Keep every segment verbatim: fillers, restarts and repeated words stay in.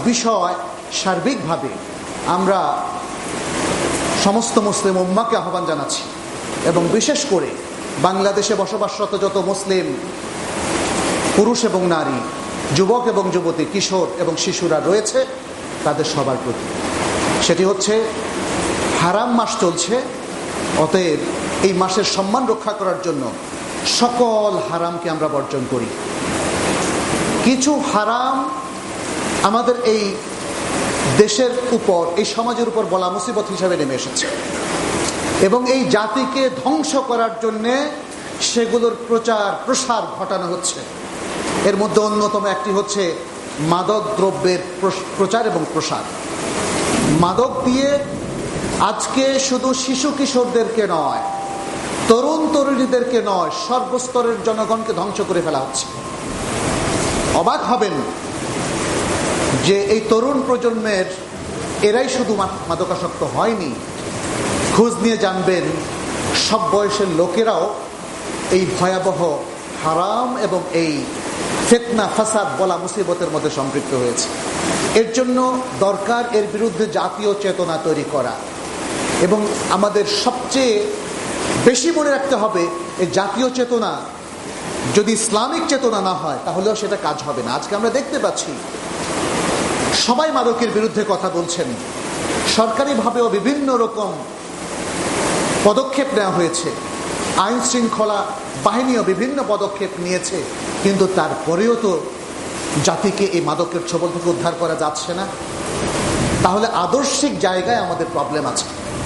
বিষয় সার্বিকভাবে আমরা সমস্ত মুসলিম উম্মাহকে আহ্বান জানাচ্ছি, এবং বিশেষ করে বাংলাদেশে বসবাসরত যত মুসলিম পুরুষ এবং নারী, যুবক এবং যুবতী, কিশোর এবং শিশুরা রয়েছে তাদের সবার প্রতি। সেটি হচ্ছে হারাম মাস চলছে, অতএব এই মাসের সম্মান রক্ষা করার জন্য সকল হারামকে আমরা বর্জন করি। কিছু হারাম আমাদের এই দেশের উপর, এই সমাজের উপর বলা মুসিবত হিসাবে নেমে এসেছে, এবং এই জাতিকে ধ্বংস করার জন্যে সেগুলোর প্রচার প্রসার ঘটানো হচ্ছে। এর মধ্যে অন্যতম একটি হচ্ছে মাদক দ্রব্যের প্রচার এবং প্রসার। মাদক দিয়ে আজকে শুধু শিশু কিশোরদেরকে নয়, তরুণ তরুণীদেরকে নয়, সর্বস্তরের জনগণকে ধ্বংস করে ফেলা হচ্ছে। অবাক হবেন যে এই তরুণ প্রজন্মের এরাই শুধু মাদকাসক্ত হয়নি, খোঁজ নিয়ে জানবেন সব বয়সের লোকেরাও এই ভয়াবহ হারাম এবং এই ফিতনা ফাসাদ বলা মুসিবতের মধ্যে সম্পৃক্ত হয়েছে। এর জন্য দরকার এর বিরুদ্ধে জাতীয় চেতনা তৈরি করা, এবং আমাদের সবচেয়ে বেশি মনে রাখতে হবে এই জাতীয় চেতনা যদি ইসলামিক চেতনা না হয় তাহলেও সেটা কাজ হবে না। আজকে আমরা দেখতে পাচ্ছি সবাই মাদকের বিরুদ্ধে কথা বলছেন, সরকারিভাবেও বিভিন্ন রকম পদক্ষেপ নেওয়া হয়েছে, আইন শৃঙ্খলা বাহিনীও বিভিন্ন পদক্ষেপ নিয়েছে, কিন্তু তারপরেও তো জাতিকে এই মাদকের ছোবল থেকে উদ্ধার করা যাচ্ছে না। তাহলে আদর্শিক জায়গায় আমাদের প্রবলেম আছে।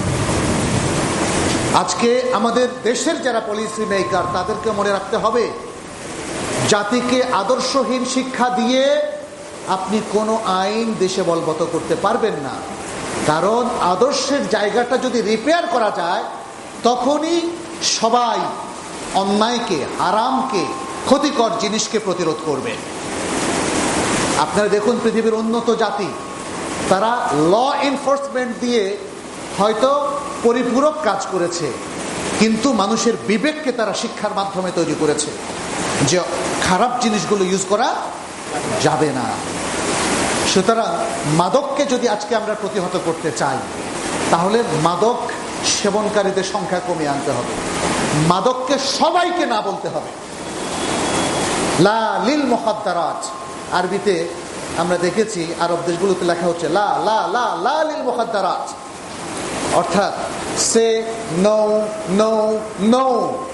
আজকে আমাদের দেশের যারা পলিসি মেকার তাদেরকে মনে রাখতে হবে, জাতিকে আদর্শহীন শিক্ষা দিয়ে আপনি কোনো আইন দেশে বলবৎ করতে পারবেন না। কারণ আদর্শের জায়গাটা যদি রিপেয়ার করা যায় তখনই সবাই অন্যায়কে, হারামকে, ক্ষতিকর জিনিসকে প্রতিরোধ করবে। আপনারা দেখুন পৃথিবীর উন্নত জাতি তারা ল এনফোর্সমেন্ট দিয়ে হয়তো পরিপূরক কাজ করেছে, কিন্তু মানুষের বিবেককে তারা শিক্ষার মাধ্যমে তৈরি করেছে যে খারাপ জিনিসগুলো ইউজ করা যাবে না। সুতরাং মাদককে যদি আজকে আমরা প্রতিহত করতে চাই তাহলে মাদক সেবনকারীদের সংখ্যা কমিয়ে আনতে হবে, মাদককে সবাইকে না বলতে হবে। লা লিল মুখাদ্দারাত, আরবিতে আমরা দেখেছি আরব দেশগুলোতে লেখা হচ্ছে লা লা লা লা লিল মুখাদ্দারাত, অর্থাৎ সে no no no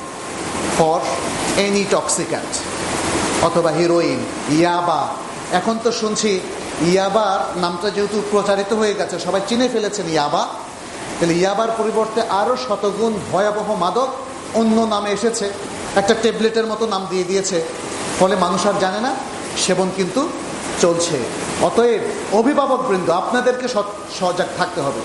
for any toxicant, অথবা হিরোইন, ইয়াবা। এখন তো শুনছি ইয়াবার নামটা যেহেতু প্রচারিত হয়ে গেছে, সবাই চিনে ফেলেছেন ইয়াবা, তাহলে ইয়াবার পরিবর্তে আরো শতগুণ ভয়াবহ মাদক অন্য নামে এসেছে, একটা ট্যাবলেটের মতো নাম দিয়ে দিয়েছে, ফলে মানুষ আর জানে না, সেবন কিন্তু চলছে। অতএব অভিভাবক বৃন্দ আপনাদেরকে সজাগ থাকতে হবে।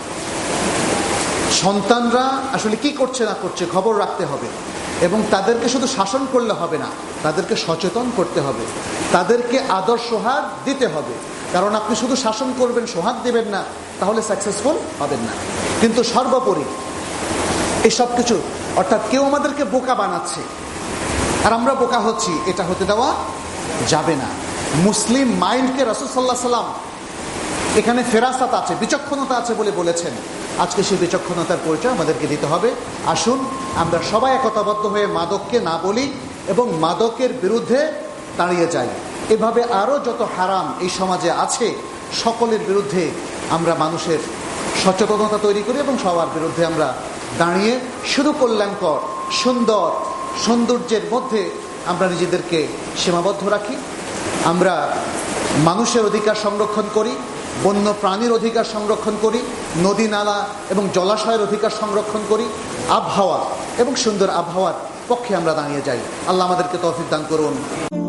সন্তানরা আসলে কি করছে না করছে খবর রাখতে হবে, এবং তাদেরকে শুধু শাসন করলে হবে না, তাদেরকে সচেতন করতে হবে, তাদেরকে আদর সোহাগ দিতে হবে। কারণ আপনি শুধু শাসন করবেন, সোহাগ দেবেন না, তাহলে সাকসেসফুল হবেন না। কিন্তু সর্বোপরি এসব কিছু, অর্থাৎ কেউ আমাদেরকে বোকা বানাচ্ছে আর আমরা বোকা হচ্ছি, এটা হতে দেওয়া যাবে না। মুসলিম মাইন্ডকে রাসূল সাল্লাল্লাহু আলাইহি ওয়াসাল্লাম এখানে ফেরাসাত আছে, বিচক্ষণতা আছে বলে বলেছেন। আজকে সেই বিচক্ষণতার পরিচয় আমাদেরকে দিতে হবে। আসুন আমরা সবাই একতাবদ্ধ হয়ে মাদককে না বলি এবং মাদকের বিরুদ্ধে দাঁড়িয়ে যাই। এভাবে আরও যত হারাম এই সমাজে আছে সকলের বিরুদ্ধে আমরা মানুষের সচেতনতা তৈরি করি এবং সবার বিরুদ্ধে আমরা দাঁড়িয়ে শুধু কল্যাণকর সুন্দর সৌন্দর্যের মধ্যে আমরা নিজেদেরকে সীমাবদ্ধ রাখি। আমরা মানুষের অধিকার সংরক্ষণ করি, বন্য প্রাণীর অধিকার সংরক্ষণ করি, নদী নালা এবং জলাশয়ের অধিকার সংরক্ষণ করি, আবহাওয়া এবং সুন্দর আবহাওয়ার পক্ষে আমরা দাঁড়িয়ে যাই। আল্লাহ আমাদেরকে তৌফিক দান করুন।